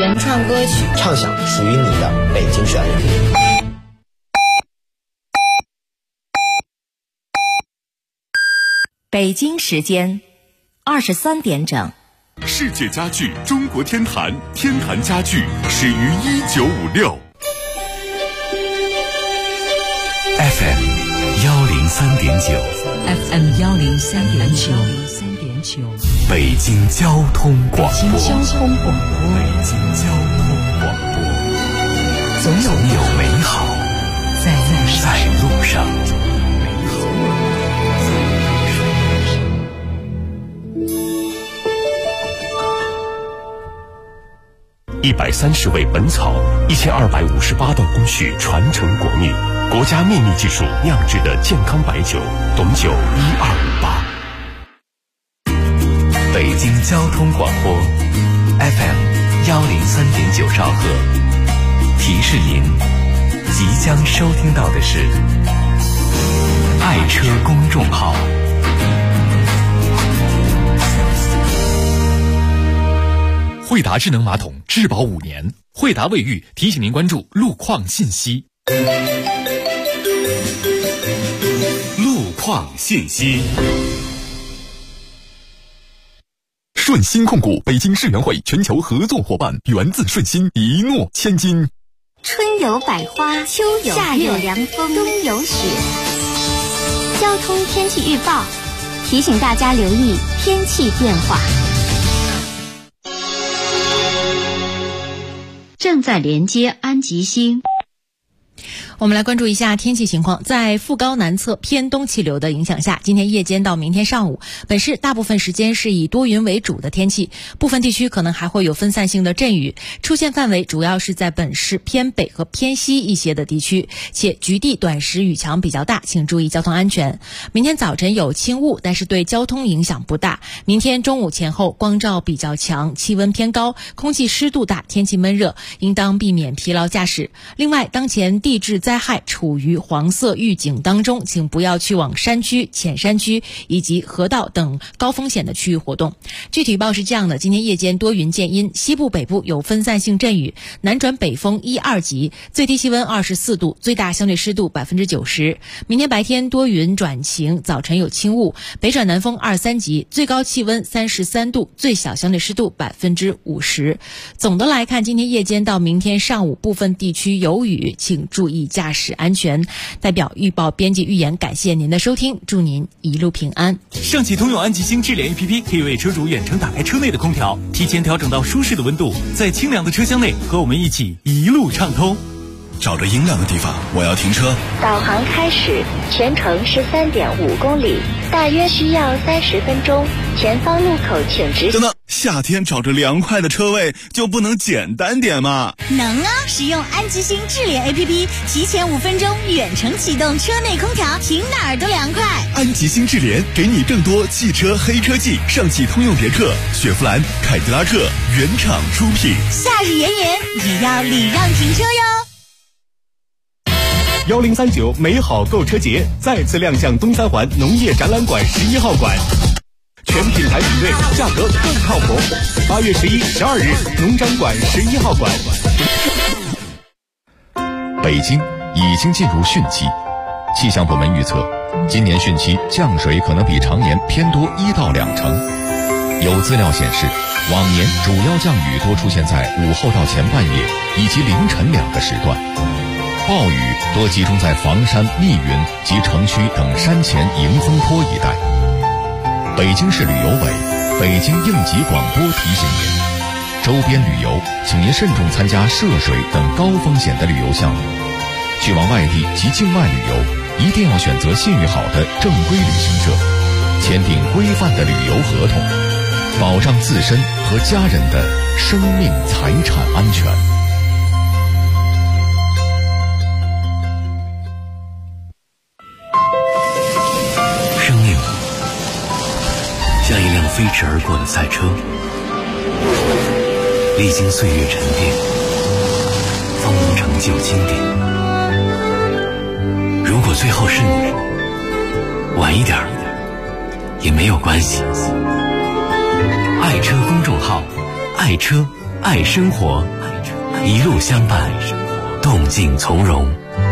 原创歌曲， 畅想属于你的北京旋律。 北京时间23点整。 世界家具中国天坛，天坛家具始于1956。 FM 103.9 FM 103.9 北京交通广播。 北京交通广播，总有美好在路上。 130味本草，1258段工序传承国秘，国家秘密技术酿制的健康白酒，董酒1258。 北京交通广播 FM 103.9兆赫，提示您即将收听到的是爱车公众号。 惠达智能马桶质保5年，惠达卫浴提醒您关注路况信息。 路况信息。 顺鑫控股北京世园会全球合作伙伴，源自顺鑫，一诺千金。 春有百花，秋有夏有凉风，冬有雪。交通天气预报提醒大家留意天气变化。 正在连接安吉星。 我们来关注一下天气情况。在副高南侧偏东气流的影响下，今天夜间到明天上午，本市大部分时间是以多云为主的天气，部分地区可能还会有分散性的阵雨，出现范围主要是在本市偏北和偏西一些的地区，且局地短时雨强比较大，请注意交通安全。明天早晨有轻雾，但是对交通影响不大。明天中午前后光照比较强，气温偏高，空气湿度大，天气闷热，应当避免疲劳驾驶。另外，当前地质灾害处于黄色预警当中，请不要去往山区、浅山区以及河道等高风险的区域活动。具体预报是这样的：今天夜间多云见阴，西部北部有分散性阵雨，南转北风1、2级，最低气温24度，最大相对湿度90%。明天白天多云转晴，早晨有轻雾，北转南风2、3级，最高气温33度，最小相对湿度50%。总的来看，今天夜间到明天上午部分地区有雨，请注意驾驶安全。代表预报编辑预言，感谢您的收听，祝您一路平安。 上汽通用安吉星智联 APP 可以为车主远程打开车内的空调，提前调整到舒适的温度，在清凉的车厢内和我们一起一路畅通。 找着阴凉的地方，我要停车。 导航开始，全程13.5公里，大约需要30分钟。前方路口请直。 等等，夏天找着凉快的车位就不能简单点吗？ 能啊！使用安吉星智联 APP， 提前5分钟远程启动车内空调，停哪儿都凉快。 安吉星智联给你更多汽车黑科技，上汽通用别克、雪佛兰、凯迪拉克原厂出品。 夏日炎炎也要礼让停车哟。 1039美好购车节再次亮相东三环农业展览馆11号馆，全品牌比对，价格更靠谱。8月11、12日，农展馆11号馆。 北京已经进入汛期，气象部门预测，今年汛期降水可能比常年偏多1到2成。有资料显示，往年主要降雨多出现在午后到前半夜以及凌晨2个时段。暴雨多集中在房山、密云及城区等山前迎风坡一带。北京市旅游委、北京应急广播提醒您，周边旅游请您慎重参加涉水等高风险的旅游项目。去往外地及境外旅游，一定要选择信誉好的正规旅行社，签订规范的旅游合同，保障自身和家人的生命财产安全。 像一辆飞驰而过的赛车，历经岁月沉淀，方能成就经典。如果最后是你，晚一点也没有关系。爱车公众号，爱车爱生活，一路相伴，动静从容。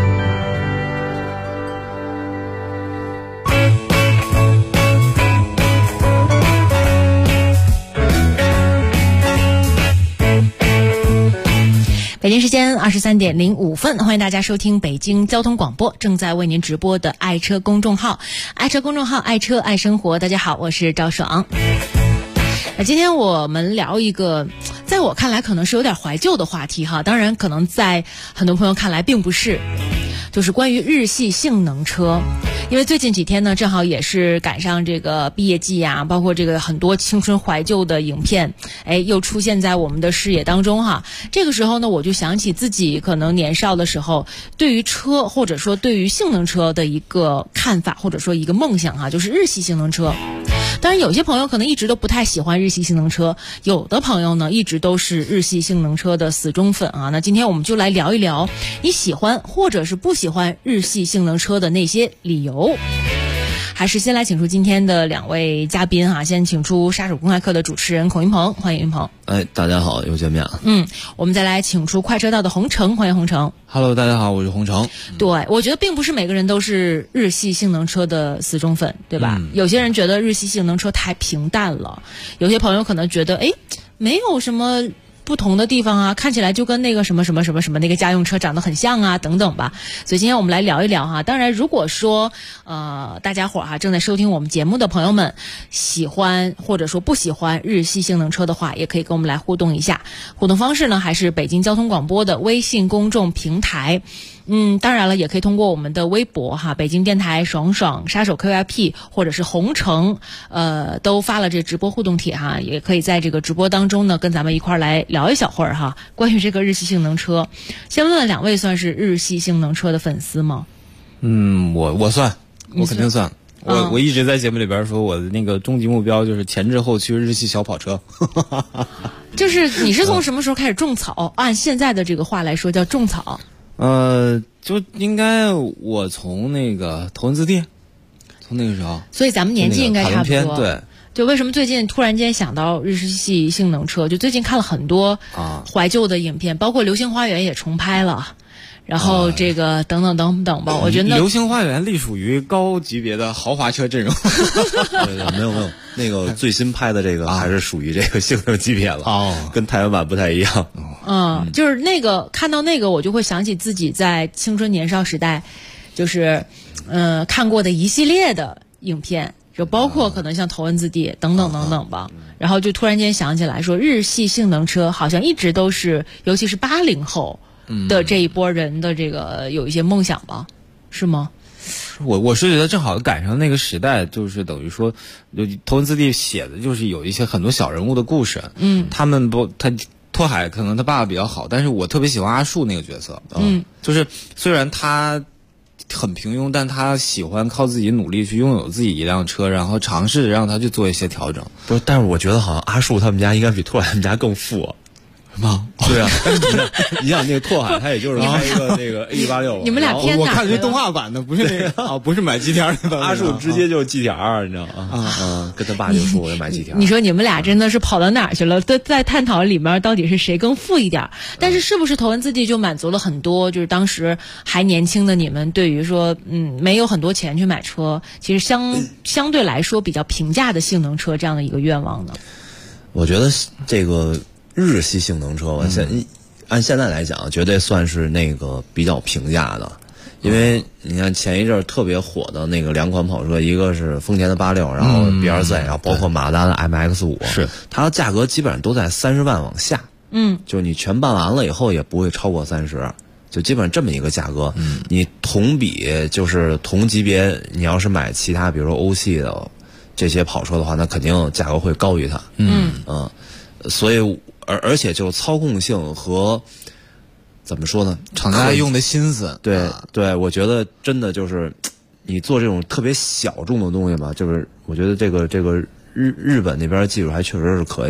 北京时间23点05分，欢迎大家收听北京交通广播正在为您直播的爱车公众号，爱车公众号，爱车爱生活。大家好，我是赵爽。今天我们聊一个在我看来可能是有点怀旧的话题哈，当然可能在很多朋友看来并不是，就是关于日系性能车。因为最近几天呢，正好也是赶上这个毕业季啊，包括这个很多青春怀旧的影片，又出现在我们的视野当中哈。这个时候呢，我就想起自己可能年少的时候，对于车或者说对于性能车的一个看法，或者说一个梦想哈，就是日系性能车。当然有些朋友可能一直都不太喜欢日系性能车，有的朋友呢一直都是日系性能车的死忠粉啊。那今天我们就来聊一聊你喜欢或者是不喜欢日系性能车的那些理由。还是先来请出今天的两位嘉宾哈，先请出杀手公开课的主持人孔云鹏，欢迎云鹏。 大家好，又见面了。 我们再来请出快车道的洪城，欢迎洪城。 Hello， 大家好，我是洪城。 对，我觉得并不是每个人都是日系性能车的死忠粉，对吧？有些人觉得日系性能车太平淡了，有些朋友可能觉得没有什么不同的地方啊，看起来就跟那个什么什么什么什么那个家用车长得很像啊，等等吧。所以今天我们来聊一聊哈。当然，如果说大家伙哈正在收听我们节目的朋友们喜欢或者说不喜欢日系性能车的话，也可以跟我们来互动一下。互动方式呢，还是北京交通广播的微信公众平台。当然了，也可以通过我们的微博哈，北京电台爽爽杀手 QYP 或者是洪城，都发了这直播互动帖哈，也可以在这个直播当中呢，跟咱们一块儿来聊一小会儿哈，关于这个日系性能车。先问问两位，算是日系性能车的粉丝吗？ 我算，我肯定算。我一直在节目里边说，我的那个终极目标就是前置后驱日系小跑车。 就是你是从什么时候开始种草？按现在的这个话来说叫种草。 就应该我从那个头文字 D， 从那个时候， 所以咱们年纪应该差不多。 对， 就为什么最近突然间想到日系性能车？就最近看了很多怀旧的影片，包括《流星花园》也重拍了，然后这个等等等等吧。我觉得《 流星花园》隶属于高级别的豪华车阵容。 对，没有，那个最新拍的这个还是属于这个性能级别了，跟台湾版不太一样。 就是那个看到那个，我就会想起自己在青春年少时代，就是看过的一系列的影片，就包括可能像《头文字 D》等等等等吧。然后就突然间想起来说，日系性能车好像一直都是，尤其是80后的这一波人的这个有一些梦想吧，是吗？ 我是觉得正好赶上那个时代，就是等于说，头文字 D 写的就是有一些很多小人物的故事。他拓海可能他爸爸比较好，但是我特别喜欢阿树那个角色。就是虽然他很平庸，但他喜欢靠自己努力去拥有自己一辆车，然后尝试让他去做一些调整。 不是，但是我觉得好像阿树他们家应该比拓海他们家更富。 吗？ 对啊，你想那个拓海，他也就是开一个那个 A186， 你们俩偏哪？ 我看是动画版的，不是那个不是买 GTR 的。 阿树直接就是 GTR， 你知道吗？跟他爸就说我要买 GTR。 你说你们俩真的是跑到哪儿去了？都在探讨里面到底是谁更富一点。但是是不是头文字 D 就满足了很多就是当时还年轻的你们对于说没有很多钱去买车，其实相对来说比较平价的性能车这样的一个愿望呢？ 我觉得这个日系性能车，按现在来讲，绝对算是那个比较平价的，因为你看前一阵特别火的那个两款跑车，一个是丰田的86，然后 BRZ， 然后包括马自达的 MX-5， 是它的价格基本上都在30万往下，就你全办完了以后也不会超过30，就基本上这么一个价格。你同比就是同级别，你要是买其他比如说欧系的这些跑车的话，那肯定价格会高于它。所以而且就操控性和怎么说呢， 厂家用的心思， 对，我觉得真的就是你做这种特别小众的东西吧，就是我觉得这个日本那边技术还确实是可以。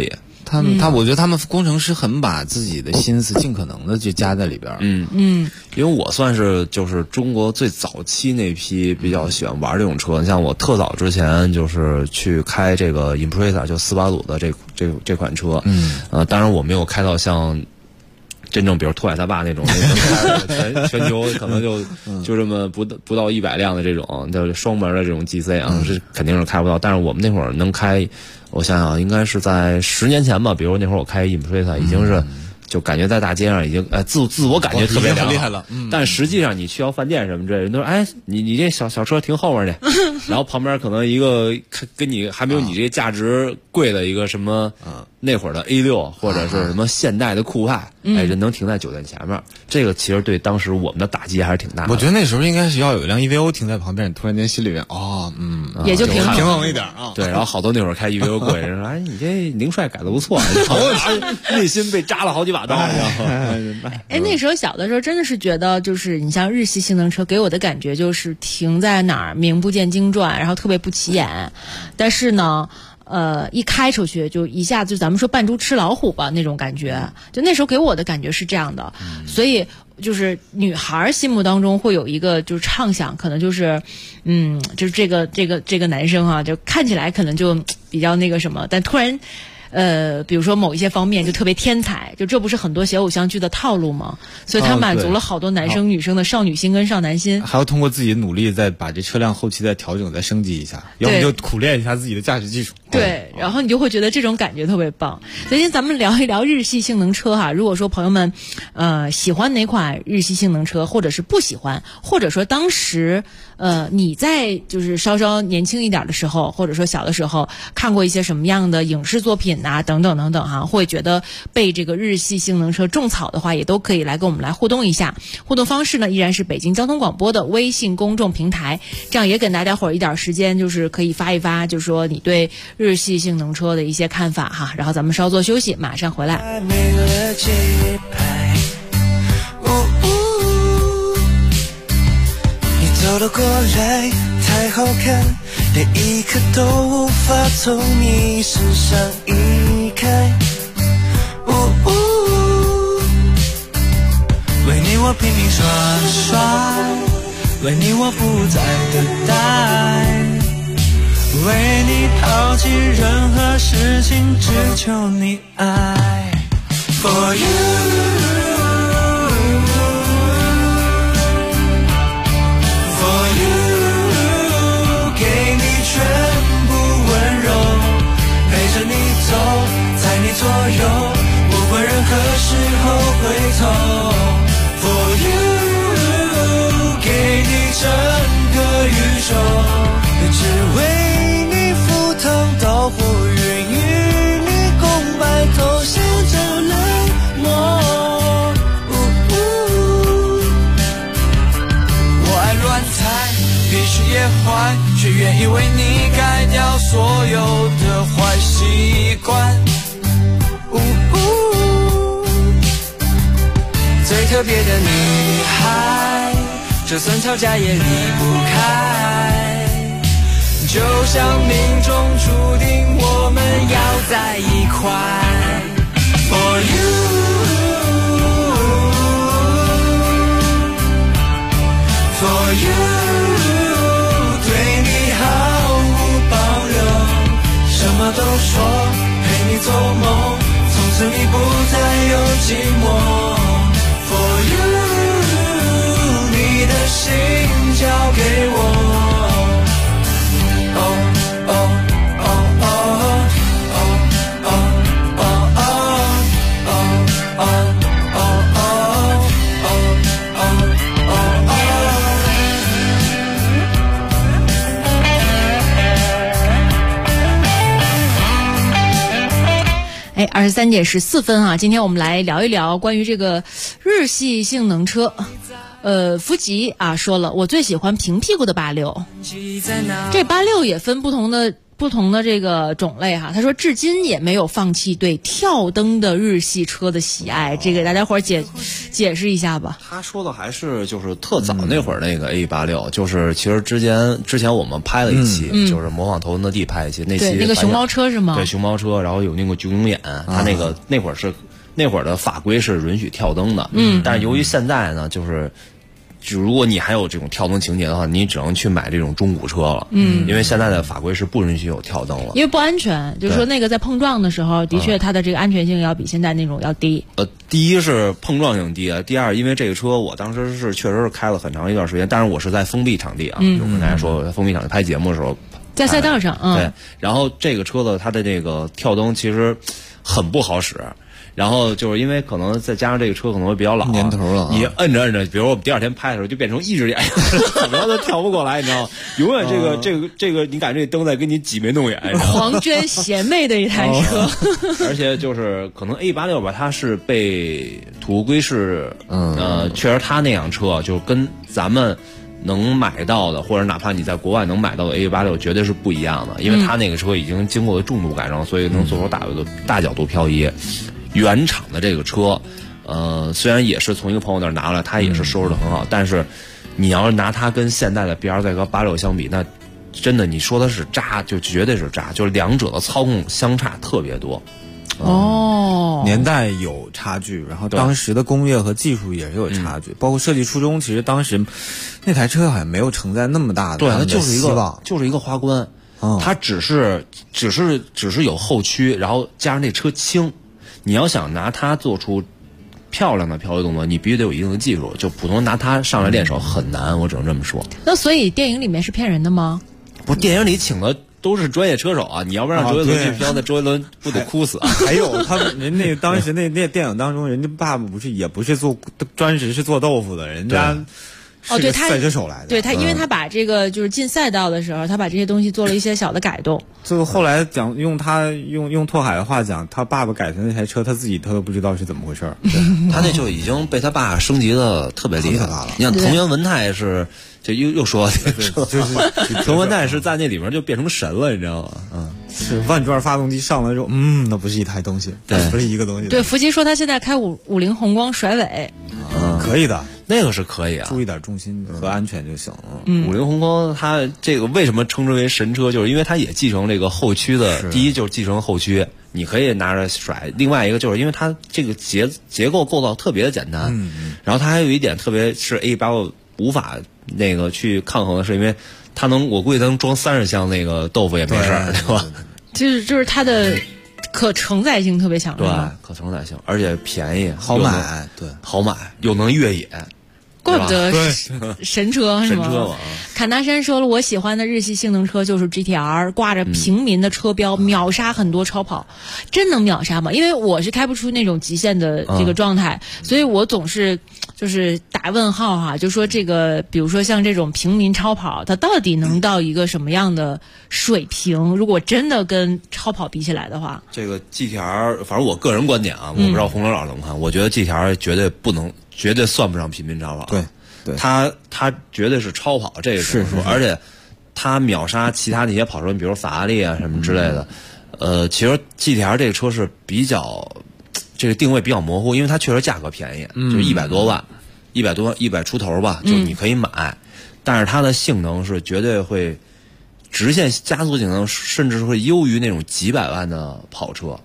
我觉得他们工程师很把自己的心思尽可能的就加在里边。 因为我算是就是中国最早期那批比较喜欢玩这种车。你像我特早之前就是去开这个 Impreza 就斯巴鲁的这款车。当然我没有开到像真正比如拓海他爸那种全球可能就这么不到100辆的这种就是双门的这种 GC 啊，是肯定是开不到。但是我们那会儿能开，我想想应该是在10年前吧，比如那会儿我开 Impreza 已经是就感觉在大街上已经自我感觉特别厉害了。 但实际上你去到饭店什么之类的，人都说你这小车停后面去，然后旁边可能一个跟你还没有你这价值贵的一个什么那会儿的 A6 或者是什么现代的酷派，人能停在酒店前面，这个其实对当时我们的打击还是挺大的。 我觉得那时候应该是要有一辆 EVO 停在旁边，你突然间心里面也就平衡一点啊。 对，然后好多那会儿开 EVO 贵人说你这凌帅改的不错，内心被扎了好几把刀。 那时候小的时候真的是觉得，就是你像日系性能车给我的感觉就是停在哪儿名不见经传，然后特别不起眼。但是呢一开出去就一下子咱们说扮猪吃老虎吧那种感觉，就那时候给我的感觉是这样的。所以就是女孩心目当中会有一个就是畅想，可能就是就是这个男生啊，就看起来可能就比较那个什么，但突然比如说某一些方面就特别天才，就这不是很多写偶像剧的套路吗？所以他满足了好多男生女生的少女心跟少男心。 还要通过自己的努力再把这车辆后期再调整再升级一下，要么就苦练一下自己的驾驶技术。 对，然后你就会觉得这种感觉特别棒。所以今天咱们聊一聊日系性能车哈。如果说朋友们喜欢哪款日系性能车，或者是不喜欢，或者说当时你在就是稍稍年轻一点的时候，或者说小的时候看过一些什么样的影视作品啊等等等等哈，会觉得被这个日系性能车种草的话，也都可以来跟我们来互动一下。互动方式呢依然是北京交通广播的微信公众平台，这样也给大家伙儿一点时间，就是可以发一发，就是说你对日系性能车的一些看法哈。然后咱们稍作休息，马上回来。 走了过来太好看，连一刻都无法从你身上移开。为你我拼命耍帅，为你我不再等待，为你抛弃任何事情，只求你爱。For you在你左右，不管任何时候回头。For you， 给你整个宇宙，只为你赴汤蹈火，愿与你共白头，笑着冷漠。我爱乱猜，必须也坏，却愿意为你改掉所有的坏习惯。最特别的女孩，就算吵架也离不开，就像命中注定我们要在一块。For you， For you， 对你毫无保留，什么都说，陪你做梦，从此你不再有寂寞。For you， 你的心交给我。 23点14分啊，今天我们来聊一聊关于这个日系性能车。福吉啊说了，我最喜欢平屁股的86。这86也分不同的这个种类哈。他说至今也没有放弃对跳灯的日系车的喜爱，这个大家伙儿解解释一下吧。 他说的还是就是特早那会儿那个 A186，就是其实之前我们拍了一期，就是模仿头文的地拍一期，那期对那个熊猫车是吗？ 对，熊猫车，然后有那个炯炯眼，他那会儿的法规是允许跳灯的，但是由于现在呢，就如果你还有这种跳灯情节的话，你只能去买这种中古车了，因为现在的法规是不允许有跳灯了， 因为不安全。就是说那个在碰撞的时候，的确它的这个安全性要比现在那种要低。 第一是碰撞性低啊，第二因为这个车我当时确实是开了很长一段时间，但是我是在封闭场地啊，就跟大家说封闭场地拍节目的时候， 在赛道上， 对，然后这个车的它的这个跳灯其实很不好使。然后就是因为可能再加上这个车可能会比较老， 年头了， 你摁着，比如我们第二天拍的时候就变成一只眼，怎么样都跳不过来，你知道吗？永远这个，你感觉这灯在跟你挤眉弄眼。 黄娟贤妹的一台车， 而且就是可能 A186吧，它是被土规是，确实它那辆车就跟咱们能买到的，或者哪怕你在国外能买到的 A186绝对是不一样的，因为它那个车已经经过了重度改装，所以能做出大角度漂移。原厂的这个车，虽然也是从一个朋友那儿拿来，他也是收拾的很好，但是你要是拿它跟现代的 BRZ 和86相比，那真的你说它是渣，就绝对是渣，就是两者的操控相差特别多。 年代有差距，然后当时的工业和技术也是有差距，包括设计初衷，其实当时那台车好像没有承载那么大的， 对，它就是一个花冠，它只是有后驱，然后加上这车轻。你要想拿它做出漂亮的漂移动作，你必须得有一定的技术，就普通人拿它上来练手很难，我只能这么说。 那所以电影里面是骗人的吗？ 不，电影里请的都是专业车手啊，你要不让周杰伦去飘，那周杰伦不得哭死啊？ 还有人那当时那电影当中，人家爸爸也不是专职是做豆腐的，人家。 对他赛车手来的， 对他，因为他把这个就是进赛道的时候，他把这些东西做了一些小的改动。 最后后来讲用拓海的话讲，他爸爸改的那台车，他都不知道是怎么回事。 他那就已经被他爸升级的特别厉害了。你看藤原文太是，就又说就是藤文太是在那里面就变成神了，你知道吗？ 是万转发动机上来之后，那不是一台东西， 对， 不是一个东西。 对，福基说他现在开50宏光甩尾， 可以的。 那个是可以啊， 注意点重心和安全就行了。 50宏光它这个为什么称之为神车，就是因为它也继承这个后驱的，第一就是继承后驱，你可以拿着甩；另外一个就是因为它这个结构构造特别的简单，然后它还有一点特别是 A186无法那个去抗衡的是，因为它我估计它能装30箱那个豆腐也没事儿，对吧？ 就是它的可承载性特别强， 对，可承载性，而且便宜， 好买，对， 好买，又能越野。 怪不得神车是吗？ 神车嘛。 坎大山说了，我喜欢的日系性能车就是 GTR， 挂着平民的车标，秒杀很多超跑。真能秒杀吗？因为我是开不出那种极限的这个状态，所以我总是就是打问号哈，就说这个，比如说像这种平民超跑，它到底能到一个什么样的水平？如果真的跟超跑比起来的话， 这个 GTR， 反正我个人观点啊，我不知道洪老师怎么看。我觉得 GTR 绝对算不上平民超跑。 对， 它绝对是超跑，这个是说，而且它秒杀其他那些跑车，比如法拉利啊什么之类的。其实 GTR 这个车是比较这个定位比较模糊，因为它确实价格便宜，就100多万，100出头吧，就你可以买。但是它的性能是绝对会直线加速性能，甚至会优于那种几百万的跑车。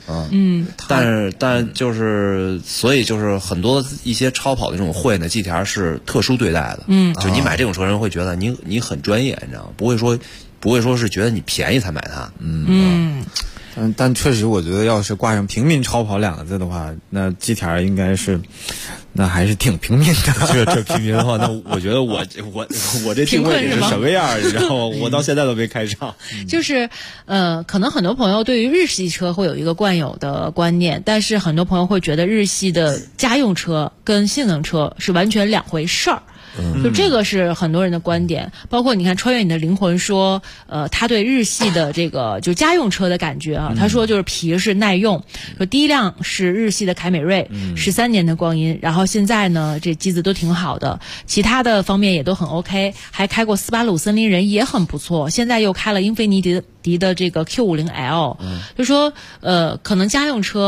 但就是所以就是很多一些超跑的这种会呢 ，GTR 是特殊对待的。就你买这种车，人会觉得你很专业，你知道吗？不会说是觉得你便宜才买它。 但确实，我觉得要是挂上平民超跑2个字的话，那 GTR 应该是，那还是挺平民的。 这平民的话，那我觉得我这定位是什么样，你知道吗？我到现在都没开上。 就是可能很多朋友对于日系车会有一个惯有的观念，但是很多朋友会觉得日系的家用车跟性能车是完全两回事儿。就这个是很多人的观点，包括你看穿越你的灵魂说，他对日系的这个就家用车的感觉啊，他说就是皮实耐用，说第一辆是日系的凯美瑞，13年的光阴，然后现在呢这机子都挺好的，其他的方面也都很 OK， 还开过斯巴鲁森林人也很不错，现在又开了英菲尼迪的这个 Q50L，就说可能家用车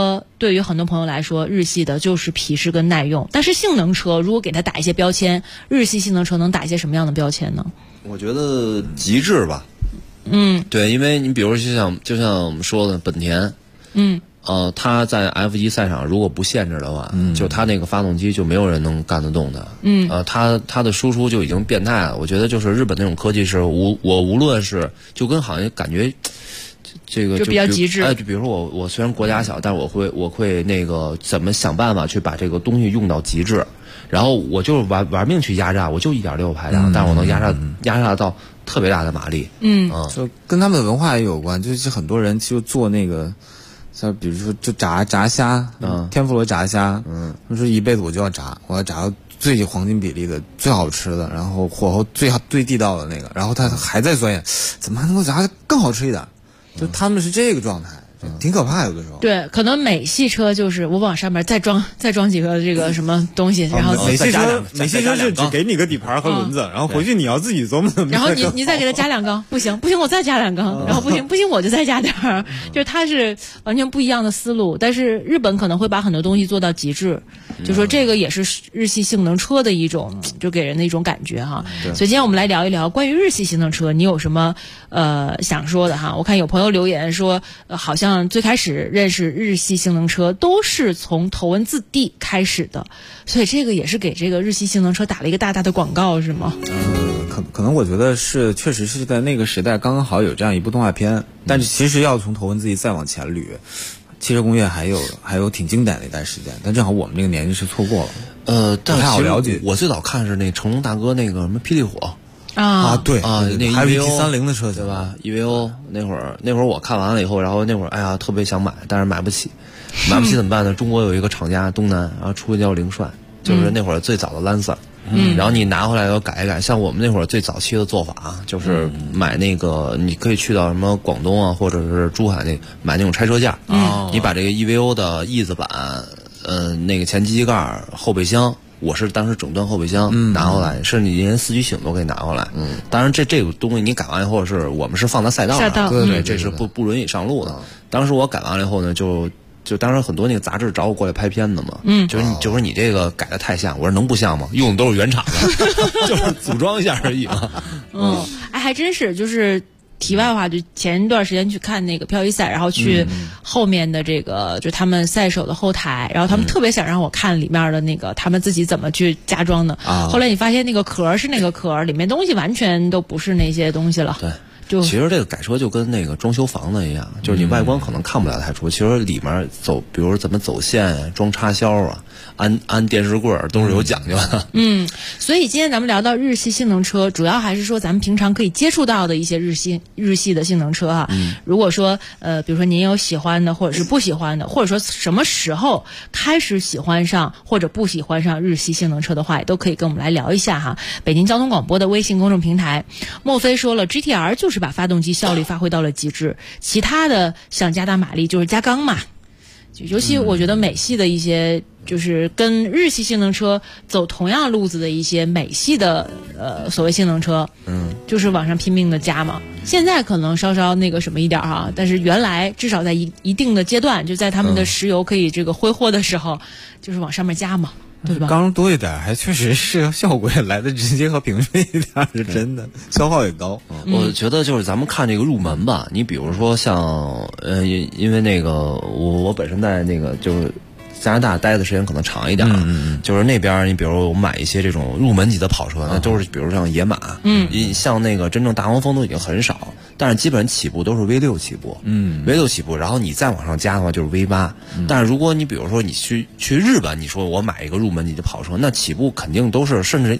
对于很多朋友来说，日系的就是皮实跟耐用。但是性能车如果给它打一些标签，日系性能车能打一些什么样的标签呢？ 我觉得极致吧。对，因为你比如就像我们说的本田，它在 F1 赛场如果不限制的话，就它那个发动机就没有人能干得动的。它的输出就已经变态了。我觉得就是日本那种科技是我无论是就跟好像感觉这个就比较极致。 就比如说我虽然国家小，但我会那个怎么想办法去把这个东西用到极致。然后我就玩命去压榨，我就1.6排量，但是我能压榨到特别大的马力。 就跟他们的文化也有关，就是很多人就做那个，像比如说就炸虾，天妇罗炸虾，他说一辈子我就要炸，我要炸到最黄金比例的、最好吃的，然后火候最地道的那个，然后他还在钻研，怎么还能够炸得更好吃一点？就他们是这个状态。挺可怕，有的时候。 对，可能美系车就是我往上面再装几个这个什么东西，然后美系车是只给你个底盘和轮子，然后回去你要自己琢磨怎么。 然后你再给它加2缸，不行，我再加2缸，然后不行，我就再加点儿，就是它是完全不一样的思路。但是日本可能会把很多东西做到极致，就说这个也是日系性能车的一种，就给人的一种感觉哈。所以今天我们来聊一聊关于日系性能车，你有什么想说的哈？我看有朋友留言说，好像最开始认识日系性能车都是从头文字 D 开始的，所以这个也是给这个日系性能车打了一个大大的广告，是吗？ 可能我觉得是，确实是在那个时代刚刚好有这样一部动画片，但是其实要从头文字 D 再往前捋，汽车工业还有挺经典的一段时间，但正好我们这个年纪是错过了。 但不太好了解。 我最早看是那成龙大哥那个什么霹雳火。 对那还有 EV30 的车对吧 ？EVO 那会儿我看完了以后，然后那会儿哎呀特别想买，但是买不起怎么办呢？中国有一个厂家东南，然后出一叫凌帅，就是那会儿最早的 Lancer，然后你拿回来要改一改。像我们那会儿最早期的做法，就是买那个你可以去到什么广东啊，或者是珠海买那种拆车架，你把这个 EVO 的翼子板，那个前机器盖、后备箱。我是当时整段后备箱拿回来，甚至连四驱系统都可以拿回来。当然这个东西你改完以后我们是放在赛道上，对，这是不允许上路的。当时我改完了以后呢，就当时很多那个杂志找我过来拍片子嘛，就是你这个改的太像，我说能不像吗？用的都是原厂的，就是组装一下而已嘛。 还真是就是。题外话，就前一段时间去看那个漂移赛，然后去后面的这个就他们赛手的后台，然后他们特别想让我看里面的那个他们自己怎么去加装的。后来你发现那个壳是那个壳，里面东西完全都不是那些东西了。 对，其实这个改车就跟那个装修房子一样，就是你外观可能看不了太出，其实里面比如怎么走线、装插销啊。安电视柜都是有讲究的。 所以今天咱们聊到日系性能车，主要还是说咱们平常可以接触到的一些日系的性能车哈。如果说比如说您有喜欢的或者是不喜欢的，或者说什么时候开始喜欢上或者不喜欢上日系性能车的话，也都可以跟我们来聊一下哈。北京交通广播的微信公众平台，莫非说了 GTR 就是把发动机效率发挥到了极致，其他的想加大马力就是加缸嘛。尤其我觉得美系的一些就是跟日系性能车走同样路子的一些美系的所谓性能车，就是往上拼命的加嘛。现在可能稍稍那个什么一点哈，但是原来至少在一定的阶段，就在他们的石油可以这个挥霍的时候，就是往上面加嘛。对吧？ 缸多一点，还确实是效果也来的直接和平顺一点，是真的，消耗也高。 我觉得就是咱们看这个入门吧，你比如说像因为那个我本身在那个就是加拿大待的时间可能长一点，就是那边你比如我买一些这种入门级的跑车，那都是比如像野马，像那个真正大黄蜂都已经很少，但是基本起步都是 V6 起步，V6 起步，然后你再往上加的话就是 V8，但是如果你比如说你去日本，你说我买一个入门级的跑车，那起步肯定都是甚至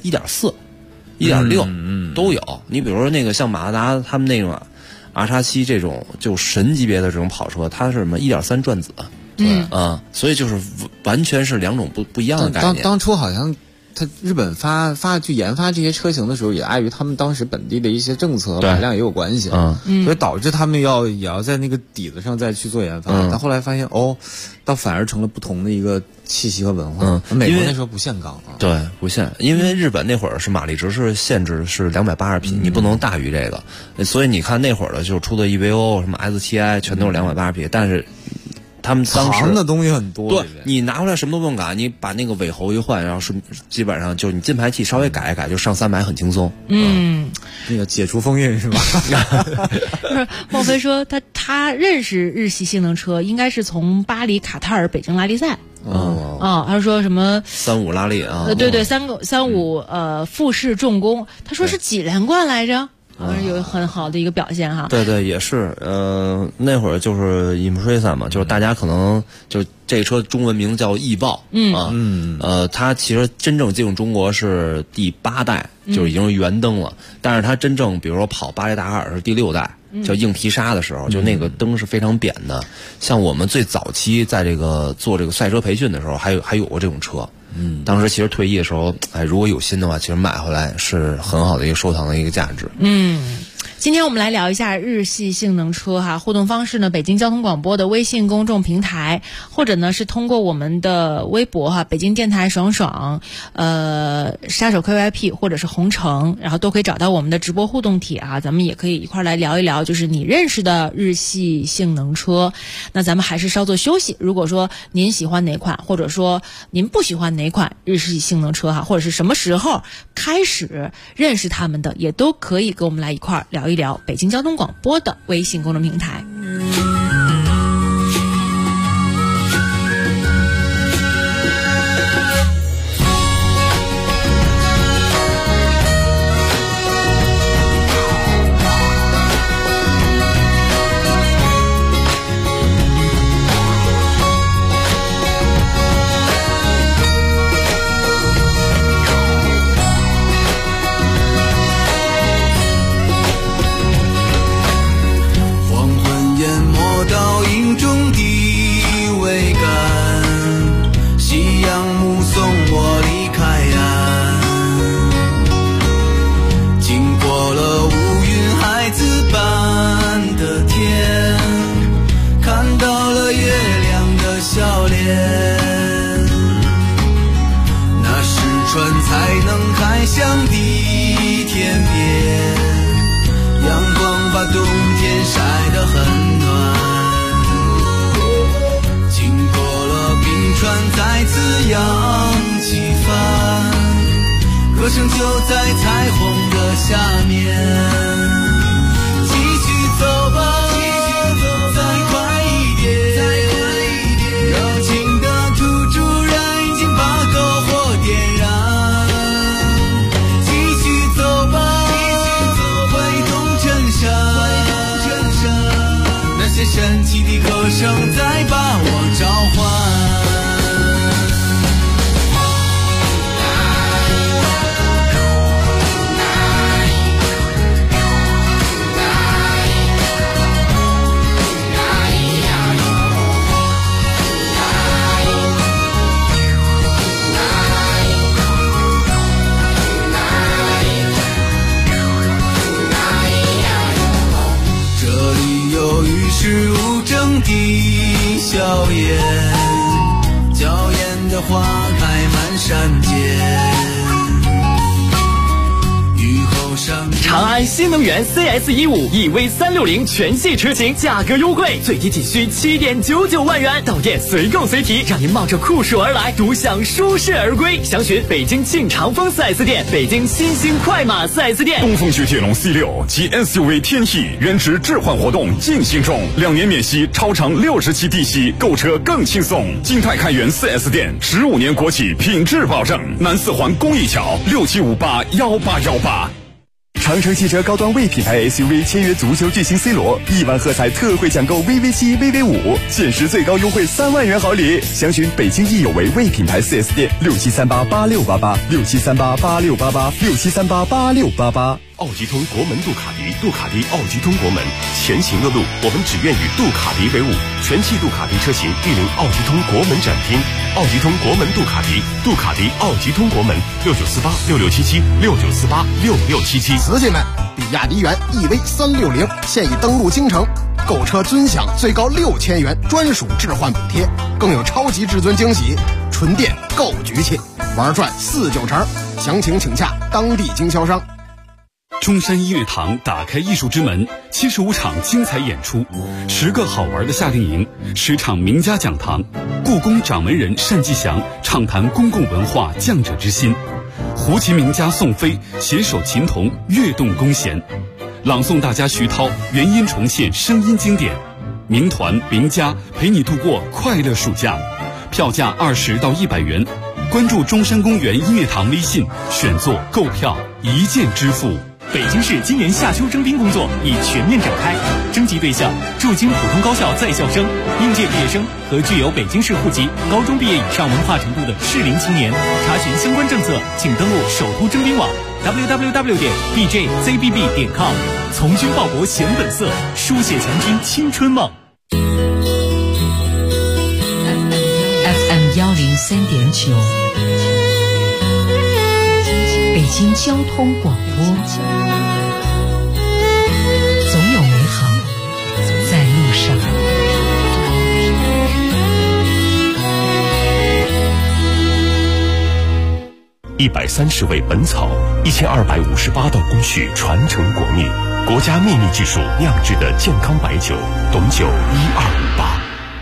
1.4、1.6都有。你比如说那个像马自达他们那种 R7这种就神级别的这种跑车，它是什么 1.3 转子。所以就是完全是两种不一样的概念。 当初好像他日本去研发这些车型的时候，也碍于他们当时本地的一些政策和排量也有关系，所以导致他们也要在那个底子上再去做研发。但后来发现倒反而成了不同的一个气息和文化。美国那时候不限缸啊， 对，不限，因为日本那会儿是马力值是限制是280匹，你不能大于这个，所以你看那会儿的就出的 EVO 什么 STI 全都是280匹，但是他们当时扛的东西很多， 对，你拿回来什么都不用赶，你把那个尾喉一换，然后是基本上就是你进排气稍微改一改，就上300很轻松。 那个解除封印是吧？ 不是，孟非说他认识日系性能车，应该是从巴黎、卡塔尔、北京拉力赛。他说什么 35拉力啊？ 对对，35富士重工，他说是几连冠来着？有很好的一个表现哈。 对对，也是。那会儿就是 Impreza 嘛，就是大家可能就这车中文名叫翼豹。它其实真正进入中国是第8代，就已经是圆灯了。但是它真正比如说跑巴黎达喀尔是第6代。叫硬提沙的时候，就那个灯是非常扁的。像我们最早期在这个做这个赛车培训的时候，还有过这种车。当时其实退役的时候，如果有心的话，其实买回来是很好的一个收藏的一个价值。 今天我们来聊一下日系性能车哈，互动方式呢，北京交通广播的微信公众平台，或者呢是通过我们的微博哈，北京电台爽爽，杀手 KYP 或者是红城，然后都可以找到我们的直播互动帖啊，咱们也可以一块来聊一聊，就是你认识的日系性能车。那咱们还是稍作休息，如果说您喜欢哪款，或者说您不喜欢哪款日系性能车哈，或者是什么时候开始认识他们的，也都可以跟我们来一块聊一聊北京交通广播的微信公众平台。 向地天边，阳光把冬天晒得很暖，经过了冰川再次扬起帆，歌声就在彩虹的下面。继续走吧，再快一点，热情的土著人已经把篝火点燃。神奇的歌声在把我召唤。这里有与世无争的硝烟，娇艳的花开满山间。 长安新能源 CS15 EV360 全系车型价格优惠，最低仅需7.99万元，到店随购随提，让您冒着酷暑而来，独享舒适而归。详询北京庆长风 4S 店、北京新兴快马 4S 店。 东风雪铁龙 C6 及 SUV 天翼原值置换活动进行中，2年免息，超长60期低息，购车更轻松。金泰开元 4S 店15年国企品质保证，南四环公益桥67581818。 长城汽车高端 V 品牌 SUV 签约足球巨星 C 罗，1万喝彩特惠抢购 VV7、VV5，限时最高优惠3万元好礼。详询北京易有为 V 品牌 4S 店，67388688，67388688，67388688。 奥吉通国门杜卡迪，杜卡迪奥吉通国门，前行的路我们只愿与杜卡迪为伍。全系杜卡迪车型莅临奥吉通国门展厅，奥吉通国门杜卡迪，杜卡迪奥吉通国门，69486677，69486677。 瓷器们，比亚迪元 EV360现已登陆京城，购车尊享最高6000元专属置换补贴，更有超级至尊惊喜，纯电够局气，玩转49成，详情请洽当地经销商。 中山音乐堂打开艺术之门，75场精彩演出，10个好玩的夏令营，10场名家讲堂，故宫掌门人单霁翔畅谈公共文化匠者之心，胡琴名家宋飞携手琴童跃动弓弦，朗诵大家徐涛原音重现声音经典，名团名家陪你度过快乐暑假，票价20到100元。关注中山公园音乐堂微信，选座购票一键支付。 北京市今年夏秋征兵工作已全面展开，征集对象驻京普通高校在校生、应届毕业生和具有北京市户籍、高中毕业以上文化程度的适龄青年。查询相关政策，请登录首都征兵网 www.bjzbb.com。从军报国显本色，书写强军青春梦。 FM 103.9，北京交通广播。总有美好在路上。 130味本草，1258道工序传承国秘，国家秘密技术酿制的健康白酒，董酒1258。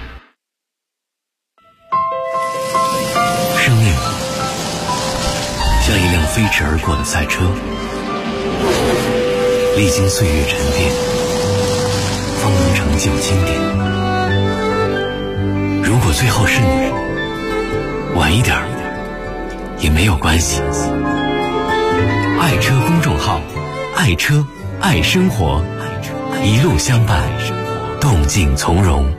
生命像一辆飞驰而过的赛车，历经岁月沉淀，方能成就经典。如果最后是你，晚一点也没有关系。爱车公众号，爱车爱生活，一路相伴，动静从容。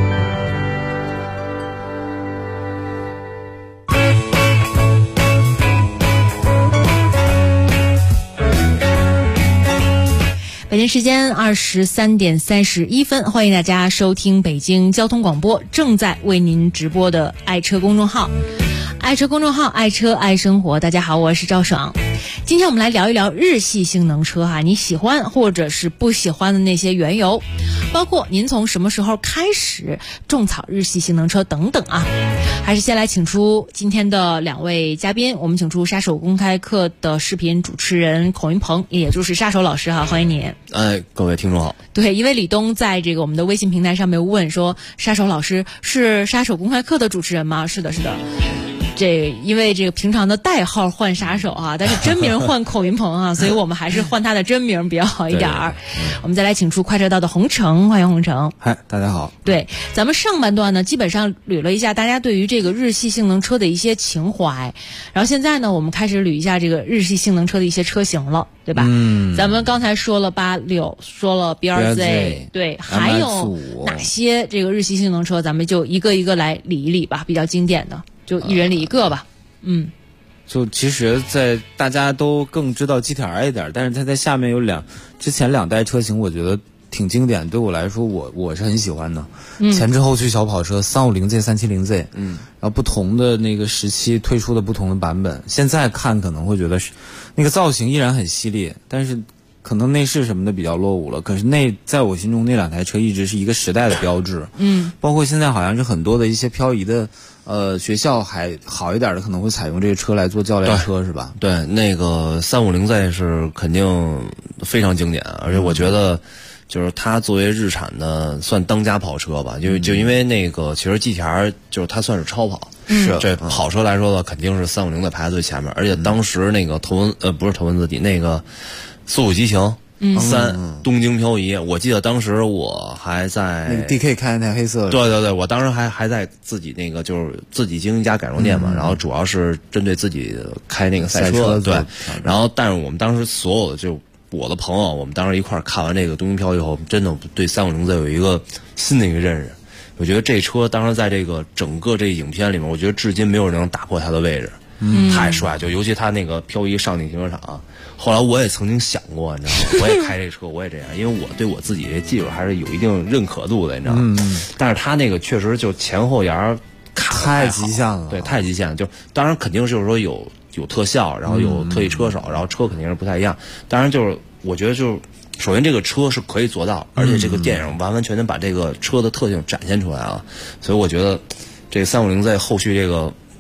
北京时间23点31分，欢迎大家收听北京交通广播正在为您直播的爱车公众号。爱车公众号，爱车爱生活。大家好，我是赵爽。今天我们来聊一聊日系性能车哈，你喜欢或者是不喜欢的那些缘由，包括您从什么时候开始种草日系性能车等等啊。还是先来请出今天的2位嘉宾，我们请出杀手公开课的视频主持人孔云鹏，也就是杀手老师哈，欢迎你。 各位听众好。 对，因为李东在这个我们的微信平台上面问说，杀手老师是杀手公开课的主持人吗？是的，是的。因为这个平常的代号换杀手啊，但是真名换孔云鹏啊，所以我们还是换他的真名比较好一点儿。我们再来请出快车道的洪城，欢迎洪城。 嗨，大家好。 对，咱们上半段呢，基本上捋了一下大家对于这个日系性能车的一些情怀，然后现在呢，我们开始捋一下这个日系性能车的一些车型了，对吧？咱们刚才说了86，说了 BRZ， 对，还有哪些这个日系性能车，咱们就一个一个来理一理吧，比较经典的。就一人理一个吧。 就其实在大家都更知道 GTR 一点，但是它在下面有之前2代车型，我觉得挺经典，对我来说我是很喜欢的。前置后驱小跑车 350Z 370Z， 然后不同的那个时期推出的不同的版本，现在看可能会觉得是那个造型依然很犀利，但是可能内饰什么的比较落伍了，可是在我心中那2台车一直是一个时代的标志。包括现在好像是很多的一些漂移的学校还好一点的可能会采用这个车来做教练车，是吧？ 对，那个 350Z 是肯定非常经典，而且我觉得就是它作为日产的算当家跑车吧，就因为那个其实 GTR 就是它算是超跑，是这跑车来说的肯定是350Z排在最前面，而且当时那个不是头文字 D， 那个速度激情3东京漂移，我记得当时我还在那个 DK 开那黑色的， 对，我当时还在自己那个就是自己经营一家改装店嘛，然后主要是针对自己开那个赛车，对，然后但是我们当时所有的就我的朋友，我们当时一块看完这个东京漂移以后，真的对350Z有一个新的一个认识。我觉得这车当时在这个整个这影片里面，我觉得至今没有人能打破它的位置，太帅，就尤其他那个漂移上顶停车场。后来我也曾经想过，你知道吗？我也开这车，我也这样，因为我对我自己这技术还是有一定认可度的，你知道吗？但是他那个确实就前后沿太极限了， 对，太极限。就当然肯定就是说有特效，然后有特异车手，然后车肯定是不太一样。当然就是我觉得就是首先这个车是可以做到，而且这个电影完完全全把这个车的特性展现出来了。所以我觉得这个350Z后续这个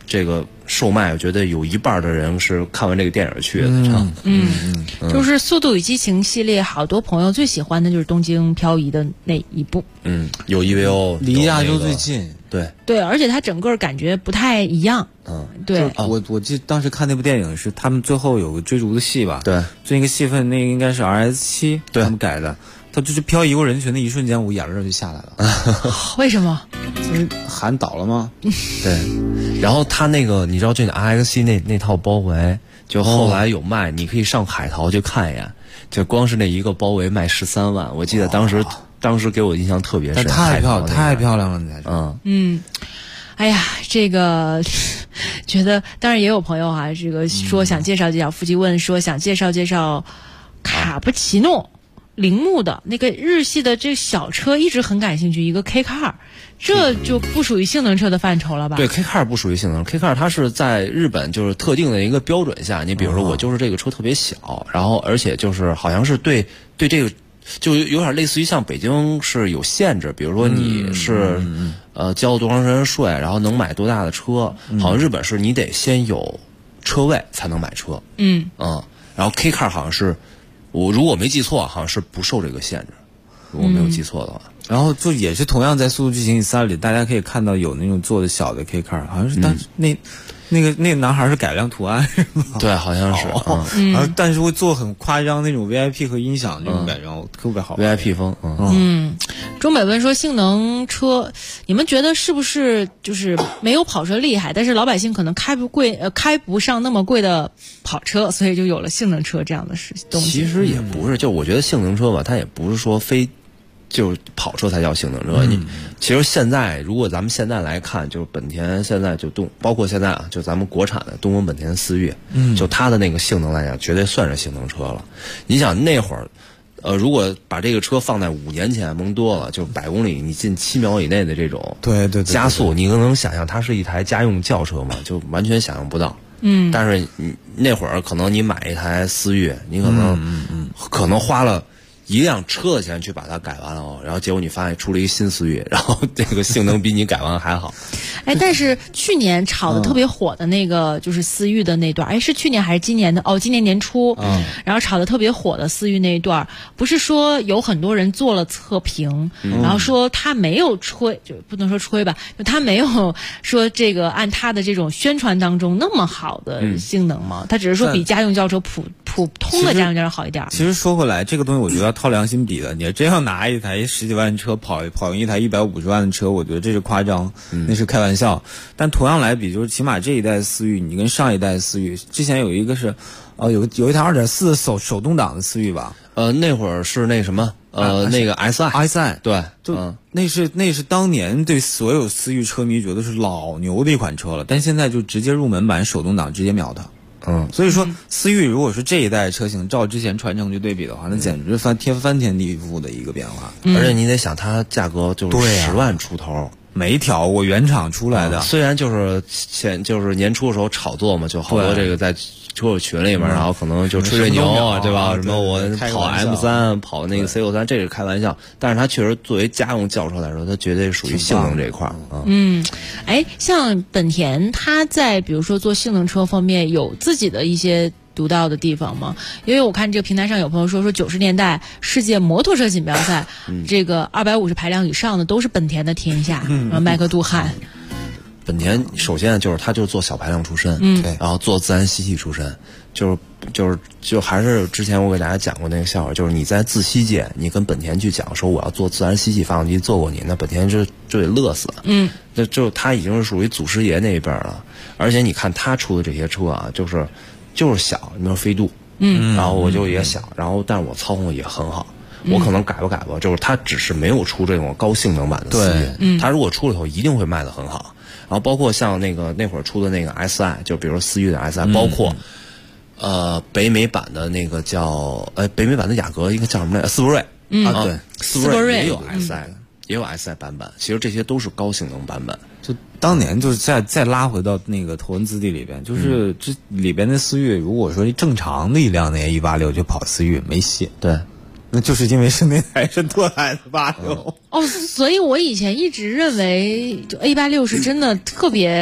这个售卖，我觉得有一半的人是看完这个电影去的。 就是《速度与激情》系列，好多朋友最喜欢的就是东京漂移的那一部。 有 EVO， 离亚洲最近。 对，而且它整个感觉不太一样。对。 我记得当时看那部电影是他们最后有个追逐的戏吧？ 对， 就那个戏份，那个应该是 RS7 他们改的。他就是漂移过人群的一瞬间，我眼泪就下来了。 为什么？ 就是韩倒了吗？ 对。然后他那个，你知道这个 RX7 那套包围，就后来有卖，你可以上海淘去看一眼。就光是那一个包围卖13万，我记得当时给我印象特别深。 太漂亮了， 哎呀，这个觉得当然也有朋友哈，这个说想介绍介绍，腹肌问说想介绍介绍卡布奇诺。铃木的那个日系的这小车一直很感兴趣，一个 K Car， 这就不属于性能车的范畴了吧？ 对 ，K Car 不属于性能 ，K Car 它是在日本就是特定的一个标准下，你比如说我就是这个车特别小，然后而且就是好像是对这个就有点类似于像北京是有限制，比如说你是交多长时间税，然后能买多大的车，好像日本是你得先有车位才能买车，然后 K Car 好像是。我如果没记错，好像是不受这个限制，如果没有记错的话。 然后就也是同样在《速度激情3》里，大家可以看到有那种做的小的 K Car， 好像是当时那个男孩是改良图案是吗？ 对，好像是。 然后但是会做很夸张那种 VIP 和音响那种改装，特别好。 VIP 风。 中北问说性能车，你们觉得是不是就是没有跑车厉害，但是老百姓可能开不上那么贵的跑车，所以就有了性能车这样的东西？ 其实也不是，就我觉得性能车吧，它也不是说非就是跑车才叫性能车。其实现在如果咱们现在来看，就是本田现在就包括现在就咱们国产的东风本田思域，就它的那个性能来讲，绝对算是性能车了。你想那会儿。如果把这个车放在5年前，蒙多了，就100公里你进7秒以内的这种加速，你能想象它是一台家用轿车吗？就完全想象不到。但是你那会儿可能你买一台思域，你可能花了一辆车的钱去把它改完了，然后结果你发现出了一个新思域，然后这个性能比你改完还好。 但是去年炒的特别火的那个就是思域的那段，是去年还是今年的？今年年初，然后炒的特别火的思域那一段，不是说有很多人做了测评，然后说他没有吹，就不能说吹吧，就他没有说这个按他的这种宣传当中那么好的性能吗？他只是说比家用轿车普通的家用轿车好一点。 其实说回来，这个东西我觉得要掏良心比的。你真要拿一台10几万的车跑赢一台150万的车，我觉得这是夸张，那是开玩笑。但同样来比，就是起码这一代思域，你跟上一代思域，之前有一个是，有一台2.4的手动挡的思域吧？ 那会儿是那什么，那个 SI， 对，就那是当年对所有思域车迷觉得是老牛的一款车了，但现在就直接入门版手动挡直接秒它。所以说思域如果是这一代车型照之前传承去对比的话，那简直是翻天地覆的一个变化。 而且你得想，它价格就是10万出头。 每一条我原厂出来的， 虽然就是年初的时候炒作嘛，就好多这个在车友群里面，然后可能就吹吹牛啊，对吧？什么我跑 M3 跑那个 C63，这是开玩笑，但是它确实作为家用轿车来说，它绝对属于性能这一块啊。 像本田，它在比如说做性能车方面有自己的一些独到的地方吗？因为我看这个平台上有朋友说90年代世界摩托车锦标赛，这个250排量以上的都是本田的天下，麦克杜汉。 本田首先就是它就做小排量出身，然后做自然吸气出身，就还是之前我给大家讲过那个笑话，就是你在自吸界，你跟本田去讲说我要做自然吸气发动机做过你，那本田就得乐死。那就它已经是属于祖师爷那一辈了，而且你看他出的这些车啊，就是小，你比如飞度，然后我就也小，然后但是我操控也很好，我可能改吧，就是它只是没有出这种高性能版的思域，它如果出了以后一定会卖得很好。然后包括像那会儿出的那个 SI， 就比如思域的 SI，包括北美版的那个叫北美版的雅阁一个叫什么来着？斯铂瑞对，斯铂瑞也有 SI 的，也有 SI 版本，其实这些都是高性能版本。 就当年就是再拉回到那个头文字 D 里边，就是这里边的思域，如果说正常的一辆那186就跑思域没戏， 对， 那就是因为是那台是多台的86。 所以我以前一直认为就 A86 是真的特别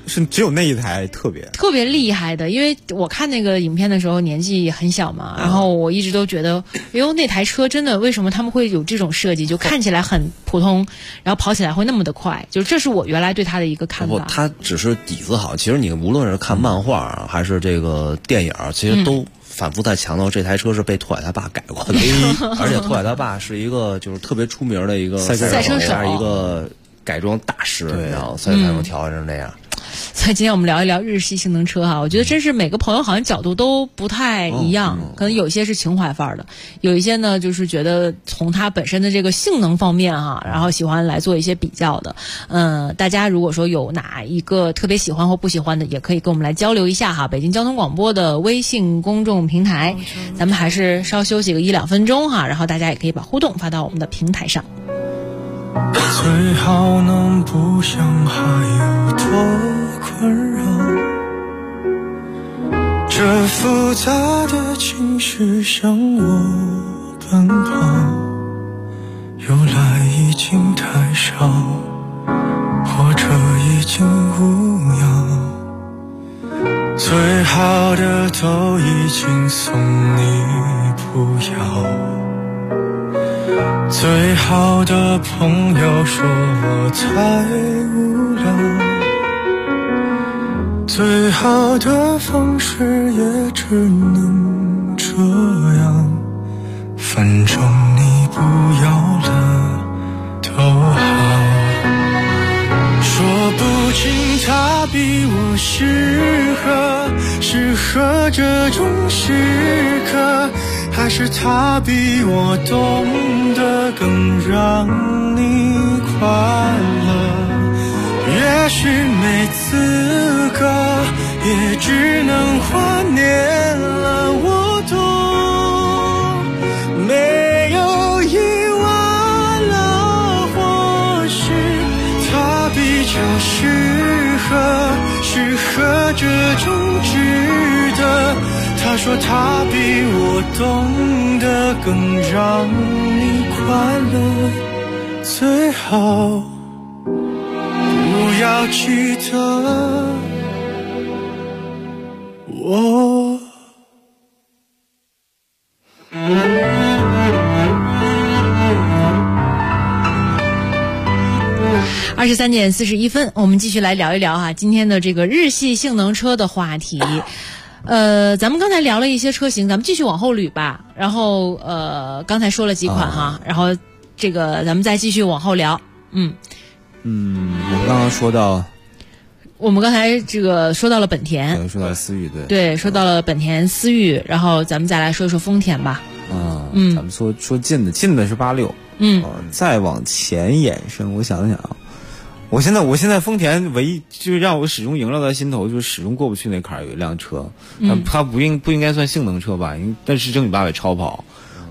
是只有那一台特别厉害的，因为我看那个影片的时候年纪也很小嘛，然后我一直都觉得，那台车真的为什么他们会有这种设计，就看起来很普通，然后跑起来会那么的快，就这是我原来对它的一个看法。 它只是底子好，其实你无论是看漫画还是这个电影，其实都反复在强调这台车是被拓海他爸改过的，而且拓海他爸是一个就是特别出名的一个赛车手， 一个改装大师，然后所以才能调成这样。 所以今天我们聊一聊日系性能车哈，我觉得真是每个朋友好像角度都不太一样，可能有一些是情怀范儿的，有一些呢就是觉得从它本身的这个性能方面哈，然后喜欢来做一些比较的。大家如果说有哪一个特别喜欢或不喜欢的，也可以跟我们来交流一下哈。北京交通广播的微信公众平台，咱们还是稍休息个1-2分钟哈，然后大家也可以把互动发到我们的平台上。 最好能不想还有多困扰，这复杂的情绪向我奔跑，由来已经太少，或者已经无恙，最好的都已经送你不要，最好的朋友说我太无聊，最好的方式也只能这样，反正你不要了都好。说不清他比我适合这种时刻，还是他比我懂得更让你快乐。也许没资格，也只能怀念了。我懂，没有意外了，或许他比较适合这种值得。他说他比我懂得更让你快乐，最好不要记得我。 23:41，我们继续来聊一聊哈今天的这个日系性能车的话题。咱们刚才聊了一些车型，咱们继续往后捋吧。然后刚才说了几款哈，然后这个咱们再继续往后聊。 我们刚刚说到， 我们刚才这个说到了本田， 对，说到了思域， 对，说到了本田思域，然后咱们再来说一说丰田吧。 咱们说近的是86，再往前衍生，我想想啊。我现在丰田唯一就是让我始终萦绕在心头，就是始终过不去那坎儿，有一辆车，它不应该算性能车吧？但是正经八百超跑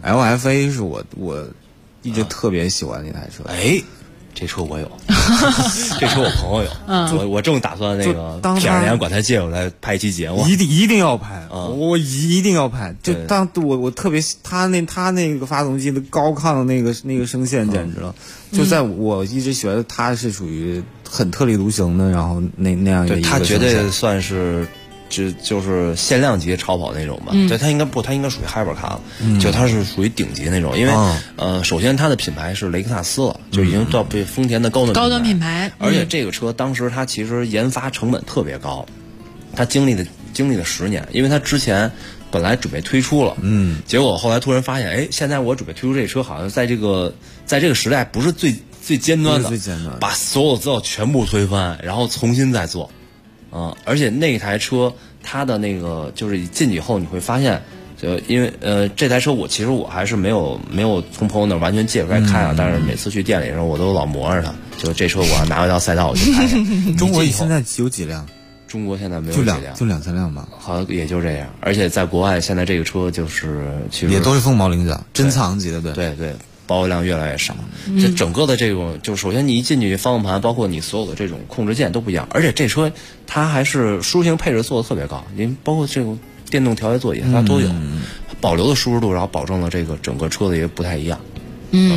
，LFA 是我一直特别喜欢那台车。 这车我有，这车我朋友有，我正打算那个2年管他借过来拍一期节目， 一定要拍，我一定要拍。就当我特别他那个发动机的高亢的那个声线简直了，就在我一直觉得他是属于很特立独行的，然后那样一个他绝对算是。就是限量级超跑那种吧，对，它应该属于 Hypercar 了，就它是属于顶级那种，因为首先它的品牌是雷克萨斯了，就已经到被丰田的高端品牌， 而且这个车当时它其实研发成本特别高，它经历了10年，因为它之前本来准备推出了，结果后来突然发现，现在我准备推出这车，好像在这个时代不是最尖端的，把所有资料全部推翻，然后重新再做。而且那台车它的那个就是进去以后你会发现，就因为这台车其实我还是没有从朋友那完全借出来开啊，但是每次去店里的时候我都老磨着它，就这车我要拿回到赛道去开。 中国现在有几辆？ 中国现在没有几辆， 就2-3辆吧， 好像也就这样。而且在国外现在这个车就是其实也都是凤毛麟角，珍藏级的， 对，保有量越来越少。这整个的这种，就首先你一进去方向盘，包括你所有的这种控制键都不一样，而且这车它还是舒适性配置做的特别高，因为包括这种电动调节座椅它都有，保留的舒适度，然后保证了这个整个车的也不太一样。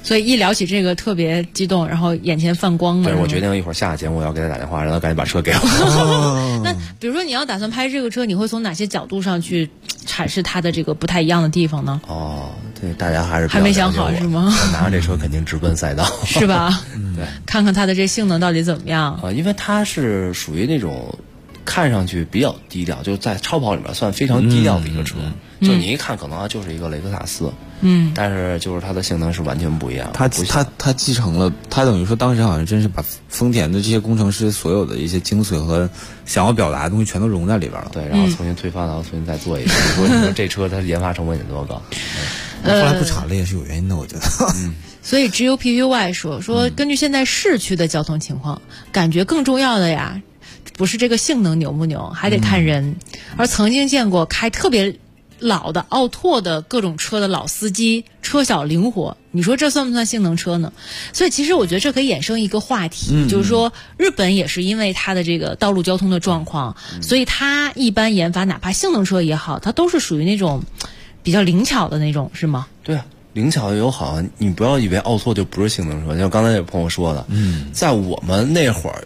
所以一聊起这个特别激动，然后眼前泛光的。 对，我决定一会儿下节目我要给他打电话，让他赶紧把车给我。 那比如说你要打算拍这个车，你会从哪些角度上去阐释它的这个不太一样的地方呢？ 对，大家还没想好是吗？ 拿上这车肯定直奔赛道， 是吧？ 对， 看看它的这性能到底怎么样因为它是属于那种看上去比较低调，就在超跑里面算非常低调的一个车。就你一看可能就是一个雷克萨斯，但是就是它的性能是完全不一样。 它继承了，它等于说当时好像真是把丰田的这些工程师所有的一些精髓和想要表达的东西全都融在里边了。 对，然后重新推翻，然后重新再做一个。你说这车它研发成本得多高？ 后来不产了也是有原因的，我觉得。 所以只有 PPY 说根据现在市区的交通情况，感觉更重要的呀，不是这个性能牛不牛，还得看人。而曾经见过开特别老的奥拓的各种车的老司机，车小灵活，你说这算不算性能车呢？所以其实我觉得这可以衍生一个话题，就是说日本也是因为它的这个道路交通的状况，所以它一般研发哪怕性能车也好，它都是属于那种比较灵巧的那种，是吗？ 对啊，灵巧又好，你不要以为奥拓就不是性能车，像刚才有朋友说的，在我们那会儿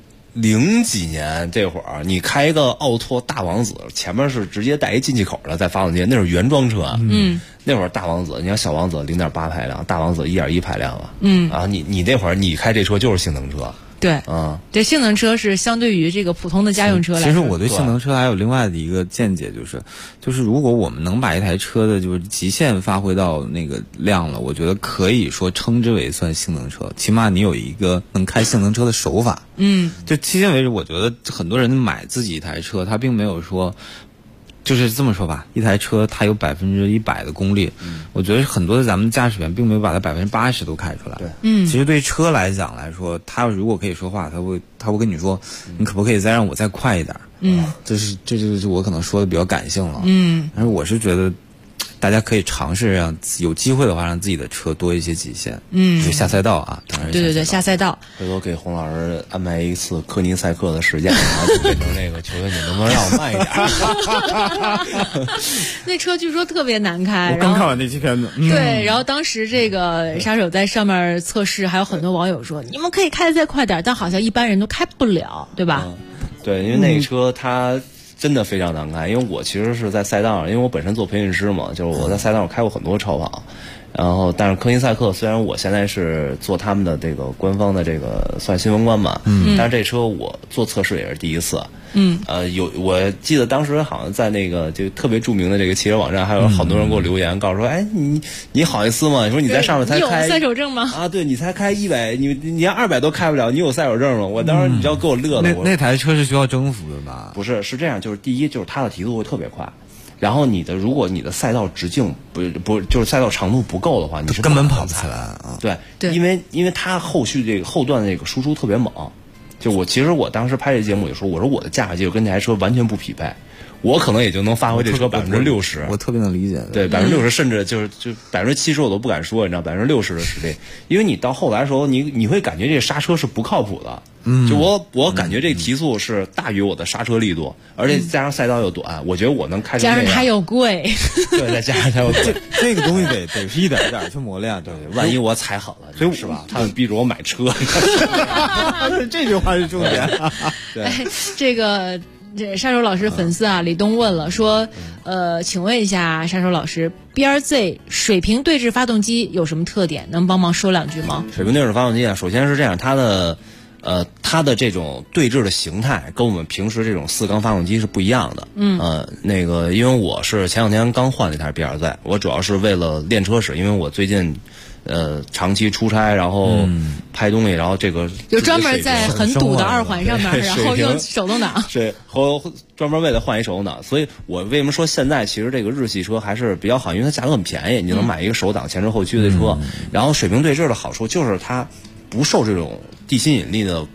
00几年这会儿，你开一个奥拓大王子，前面是直接带一进气口的，在发动机，那是原装车。那会儿大王子，你看小王子0.8排量，大王子1.1排量了。啊，你那会儿你开这车就是性能车。 对，这性能车是相对于这个普通的家用车来说。 其实我对性能车还有另外的一个见解，就是如果我们能把一台车的就是极限发挥到那个量了，我觉得可以说称之为算性能车，起码你有一个能开性能车的手法。就迄今为止，我觉得很多人买自己一台车，他并没有说。就是这么说吧，一台车它有100%的功率，我觉得很多的咱们驾驶员并没有把它80%都开出来。 对， 其实对车来讲来说，他如果可以说话，他会跟你说，你可不可以再让我再快一点？这就是我可能说的比较感性了。但是我是觉得。大家可以尝试让有机会的话，让自己的车多一些极限。就下赛道啊，当然对，下赛道。 回头给洪老师安排一次科尼赛克的实践，然后就变成那个球员，你能不能让我慢一点？ 那车据说特别难开。 我刚看完那期片子。 对，然后当时这个杀手在上面测试，还有很多网友说，你们可以开得再快点，但好像一般人都开不了，对吧？ 对，因为那个车它。真的非常难开，因为我其实是在赛道上，因为我本身做培训师嘛，就是我在赛道上开过很多超跑，然后但是科尼赛克虽然我现在是做他们的这个官方的这个算新闻官吧，但是这车我做测试也是第一次。我记得当时好像在那个就特别著名的这个汽车网站，还有好多人给我留言，告诉说，哎，你好意思吗？你说你在上面才开， 你有赛手证吗？ 啊，对，你才开100，你连200都开不了，你有赛手证吗？我当时你知道给我乐的。 那台车是需要征服的吧？ 不是，是这样，就是第一就是它的提速会特别快。然后如果你的赛道直径不就是赛道长度不够的话，你是根本跑不起来啊。 对，因为它后续这个后段的这个输出特别猛。就其实我当时拍这节目也说，我说我的驾驶技术跟这台车完全不匹配，我可能也就能发挥这车60%。 我特别能理解。 对，60%甚至就70%我都不敢说，你知道60%的实力，因为你到后来的时候，你会感觉这刹车是不靠谱的。就我感觉这提速是大于我的刹车力度，而且加上赛道又短，我觉得我能开成那样。 加上它又贵， 对，再加上它又贵， 这个东西得是一点一点去磨练，对， 万一我踩狠了，所以是吧？他们逼着我买车， 这句话是重点。 对， 这杀手老师粉丝啊，李东问了，说，请问一下杀手老师 ，BRZ 水平对置发动机有什么特点？能帮忙说两句吗？ 水平对置发动机啊，首先是这样，它的这种对置的形态跟我们平时这种4缸发动机是不一样的。因为我是前2天刚换了一台 BRZ， 我主要是为了练车使，因为我最近长期出差，然后拍东西，然后这个就专门在很堵的2环上面，然后用手动挡， 是和专门为了换一手动挡。所以我为什么说现在其实这个日系车还是比较好，因为它价格很便宜，你能买一个手挡前置后驱的车。然后水平对置的好处就是它不受这种地心引力的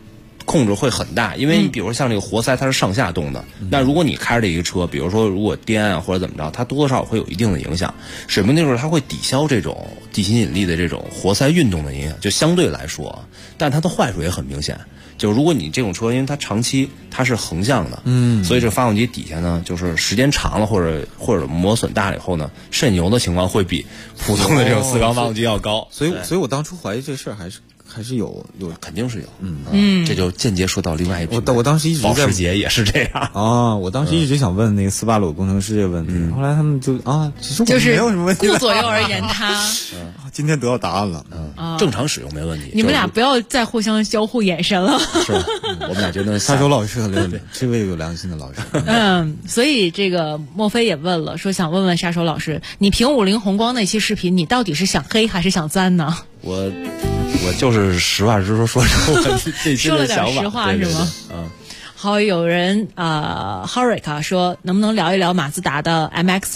控制会很大，因为你比如说像这个活塞它是上下动的，那如果你开着这一个车，比如说如果颠啊或者怎么着，它多多少少会有一定的影响。水平那时候它会抵消这种地心引力的这种活塞运动的影响，就相对来说，但它的坏处也很明显。就如果你这种车，因为它长期它是横向的，所以这发动机底下呢，就是时间长了或者磨损大了以后呢，渗油的情况会比普通的这种4缸发动机要高。 所以我当初怀疑这事儿还是有， 肯定是有。这就间接说到另外一个。 我当时一直在保时捷也是这样啊。我当时一直想问那个斯巴鲁工程师这个问题，后来他们就其实我没有什么问题， 顾左右而言他。 今天得到答案了， 正常使用没问题。 你们俩不要再互相交互眼神了。 是，我们俩觉得沙手老师很没问题，这位有良心的老师。 所以这个莫非也问了，说想问问沙手老师，你评50红光那期视频，你到底是想黑还是想赞呢？ 我就是实话实说出我这些的想法， 说了点实话是吗？好，有人Horica 说，能不能聊一聊马自达的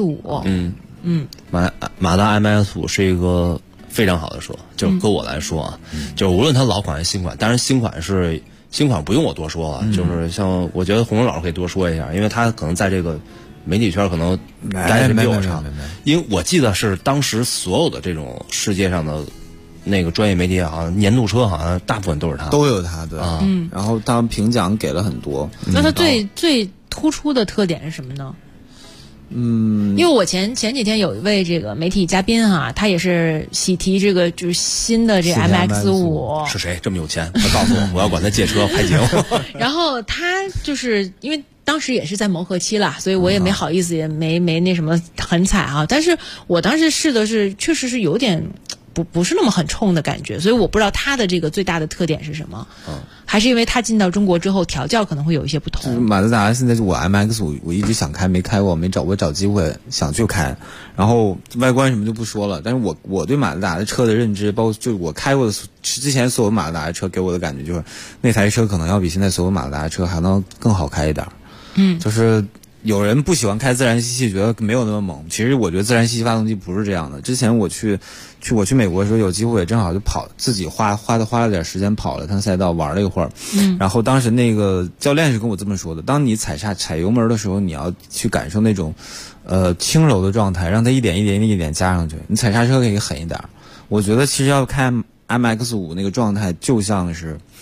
MX-5？ 马达 MX-5是一个非常好的车，就是搁我来说啊，就是无论它老款还是新款，当然新款不用我多说了，就是像我觉得洪龙老师可以多说一下，因为他可能在这个媒体圈可能待的比我长，因为我记得是当时所有的这种世界上的那个专业媒体好像年度车好像大部分都是他， 都有他对啊，然后他评奖给了很多。 那他最突出的特点是什么呢？因为我前几天有一位这个媒体嘉宾他也是喜提这个就是新的这 MX-5。 是谁这么有钱？他告诉我要管他借车拍节目。 然后他就是因为当时也是在磨合期啦，所以我也没好意思，也没那什么很踩但是我当时试的是确实是有点不是那么很冲的感觉，所以我不知道它的这个最大的特点是什么。还是因为它进到中国之后调教可能会有一些不同。 马自达现在我 MX-5我一直想开没开过，我找机会想去开，然后外观什么就不说了，但是我对马自达的车的认知，包括就是我开过的之前所有马自达的车给我的感觉就是那台车可能要比现在所有马自达的车还能更好开一点。就是有人不喜欢开自然吸气，觉得没有那么猛。其实我觉得自然吸气发动机不是这样的。之前我去美国的时候，有机会正好就自己花了点时间跑了趟赛道，玩了一会儿。然后当时那个教练是跟我这么说的：当你踩油门的时候，你要去感受那种轻柔的状态，让它一点加上去。你踩刹车可以狠一点。我觉得其实要开 MX-5 那个状态，就像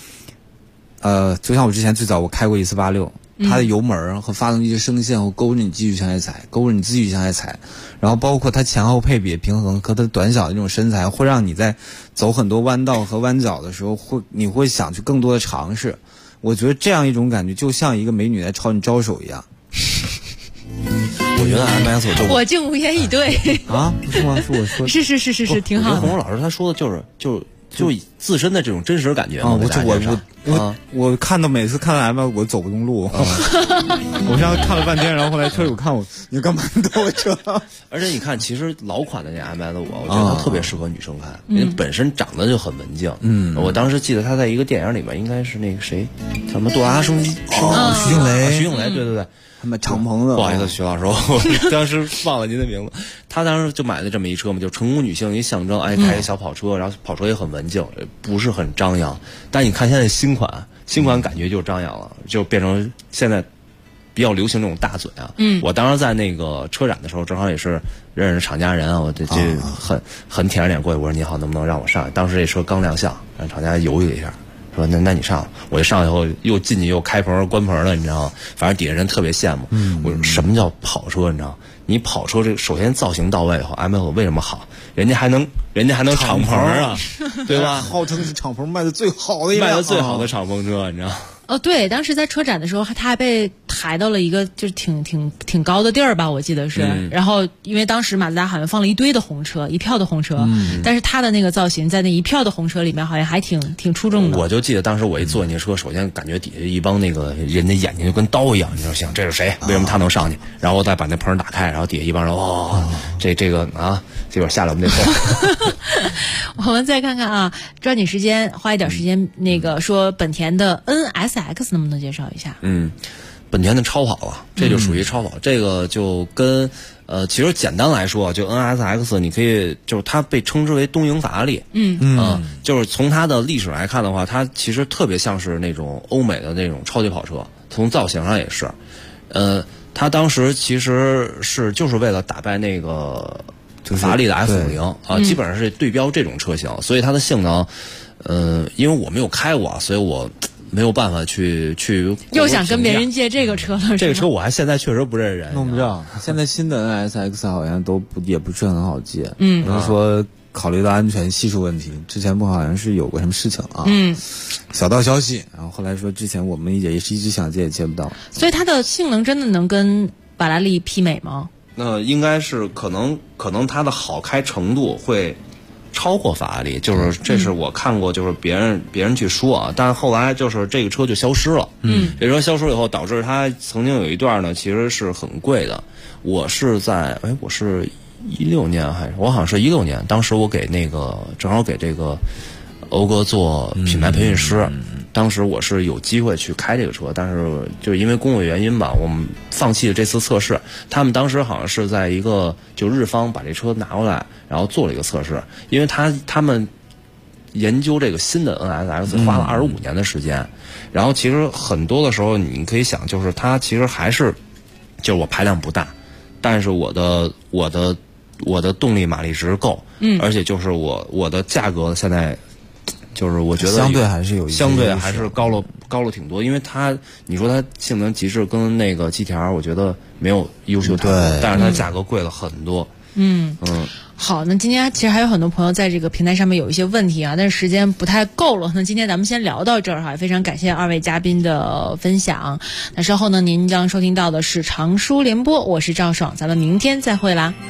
我之前最早我开过1486。它的油门和发动机的声线会勾着你继续向下踩，然后包括它前后配比平衡和它短小的这种身材，会让你在走很多弯道和弯角的时候，你会想去更多的尝试。我觉得这样一种感觉就像一个美女在朝你招手一样。 我觉得 MX-5 我竟无言以对啊，不是吗？是我说是挺好的。 洪老师他说的就以自身的这种真实感觉我看到每次看到 MX 我走不动路，我上次看了半天，然后后来车主看我，你干嘛倒我车？ 而且你看，其实老款的那 MX-5，我觉得它特别适合女生开，因为本身长得就很文静。我当时记得他在一个电影里面，应该是那个谁，叫什么杜拉升机， 徐静蕾， 对。 他们敞篷的， 不好意思，徐老师，我当时忘了您的名字。他当时就买了这么一车嘛，就成功女性一象征，开一小跑车，然后跑车也很文静，不是很张扬。但你看现在新款感觉就张扬了，就变成现在比较流行这种大嘴啊。我当时在那个车展的时候，正好也是认识厂家人啊，我这很舔着脸过去，我说你好，能不能让我上来？当时这车刚亮相，让厂家犹豫了一下。说那你上，我就上以后又进去又开棚关棚了，你知道吗？反正底下人特别羡慕。我说什么叫跑车？你知道？你跑车这首先造型到位以后 ，MX-5为什么好？人家还能敞篷啊，对吧？ 号称是敞篷卖的最好的敞篷车，你知道？ 对，当时在车展的时候，他还被抬到了一个就是挺高的地儿吧，我记得是。然后因为当时马自达好像放了一堆的红车，一票的红车，但是他的那个造型在那一票的红车里面好像还挺出众的。 我就记得当时我一坐那车，首先感觉底下一帮那个人的眼睛就跟刀一样，你说行，这是谁？为什么他能上去？然后我再把那棚打开，然后底下一帮人这个啊，这会儿下来我们那棚。 我们再看看啊，抓紧时间，花一点时间，那个说本田的 NSX 能不能介绍一下？ 本田的超跑了，这就属于超跑。这个就跟其实简单来说，就 NSX 你可以就是它被称之为东瀛法拉利。就是从它的历史来看的话，它其实特别像是那种欧美的那种超级跑车，从造型上也是。它当时其实就是为了打败那个法拉利的 F50啊，基本上是对标这种车型，所以它的性能，因为我没有开过，所以我没有办法去。 又想跟别人借这个车了， 这个车我还现在确实不认识人， 弄不着。现在新的 NSX 好像也不是很好借，比如说考虑到安全系数问题，之前不好像是有过什么事情啊，小道消息，然后后来说之前我们也是一直想借也借不到， 所以它的性能真的能跟法拉利媲美吗？ 那应该是可能它的好开程度会超过法拉利，就是这是我看过，就是别人去说啊，但是后来就是这个车就消失了。这车消失以后，导致它曾经有一段呢，其实是很贵的。我是16年还是我好像是16年，当时我正好给这个讴歌做品牌培训师。当时我是有机会去开这个车，但是就因为工作原因吧，我们放弃了这次测试。他们当时好像是在一个就日方把这车拿过来，然后做了一个测试，因为他们研究这个新的 NSX 花了25年的时间，然后其实很多的时候你可以想，就是它其实还是就是我排量不大，但是我的动力马力值够，而且就是我的价格现在。就是我觉得相对还是有一些相对还是高了挺多，因为你说它性能极致跟那个 GTR 我觉得没有优秀太多，但是它价格贵了很多。 好，那今天其实还有很多朋友在这个平台上面有一些问题啊，但是时间不太够了。那今天咱们先聊到这儿哈，也非常感谢二位嘉宾的分享。那稍后呢，您将收听到的是长舒联播，我是赵爽，咱们明天再会啦。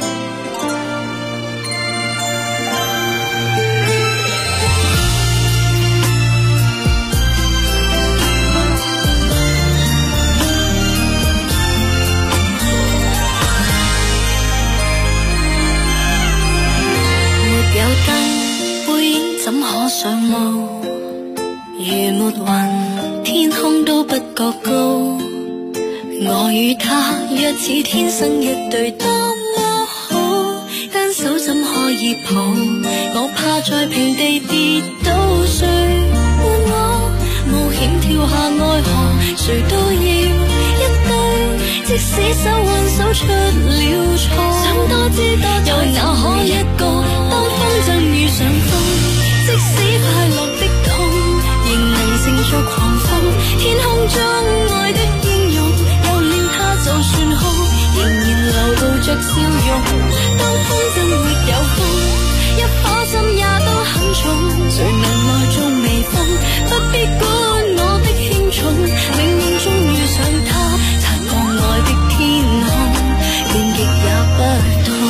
怎可上路？如沒雲，天空都不覺高。我與他若似天生一對，多麼好。單手怎可以抱？我怕在平地跌倒，誰伴我冒險跳下愛河？誰都要一對，即使手挽手出了錯，想多知多又哪可一個？當風箏遇上風。即使快樂的痛，仍能乘着狂風。天空中愛的英勇，又令他就算哭，仍然流露着笑容。當風箏沒有風，一顆心也都很重。誰能耐做微風？不必管我的輕重，冥冥中遇上他，擦過愛的天空，變極也不痛。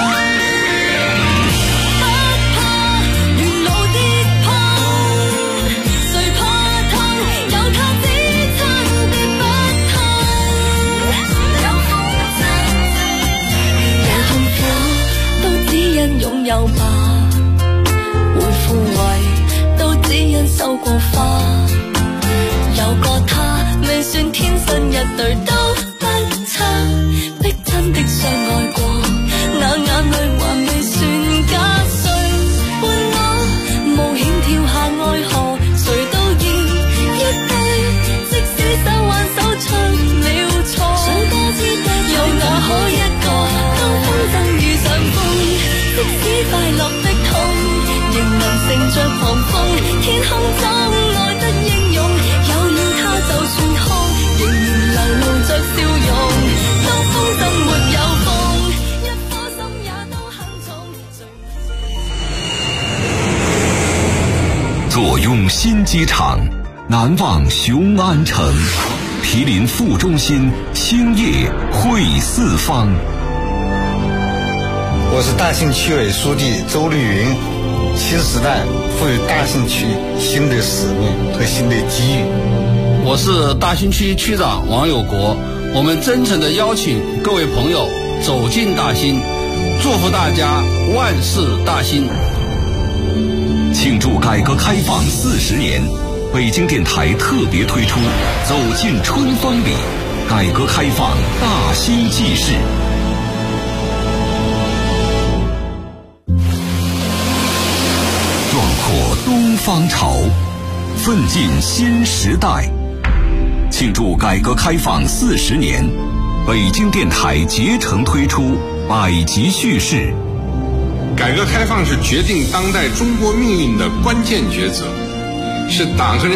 擁有吧，會枯萎，都只因收過花。有個他，未算天生一對都不差，逼真的相愛過，那眼淚還未算假。誰伴我冒險跳下愛河？誰都要一對，即使手挽手出了錯，想多知多又哪可一個？當風箏遇上風。即使快樂的痛，仍能乘着狂風。天空中愛得英勇，有了他就算哭，仍然流露着笑容。當風箏沒有風，一顆心也都很重。 坐擁新機場，難忘雄安城。毗鄰副中心，星夜會四方。 我是大兴区委书记周丽云，新时代赋予大兴区新的使命和新的机遇。 我是大兴区区长王有国，我们真诚地邀请各位朋友走进大兴，祝福大家万事大兴。 庆祝改革开放40年， 北京电台特别推出《走进春风里》，改革开放大新纪事。壮阔东方潮，奋进新时代。庆祝改革开放40年，北京电台竭诚推出百集叙事。 改革开放是决定当代中国命运的关键抉择，是党和人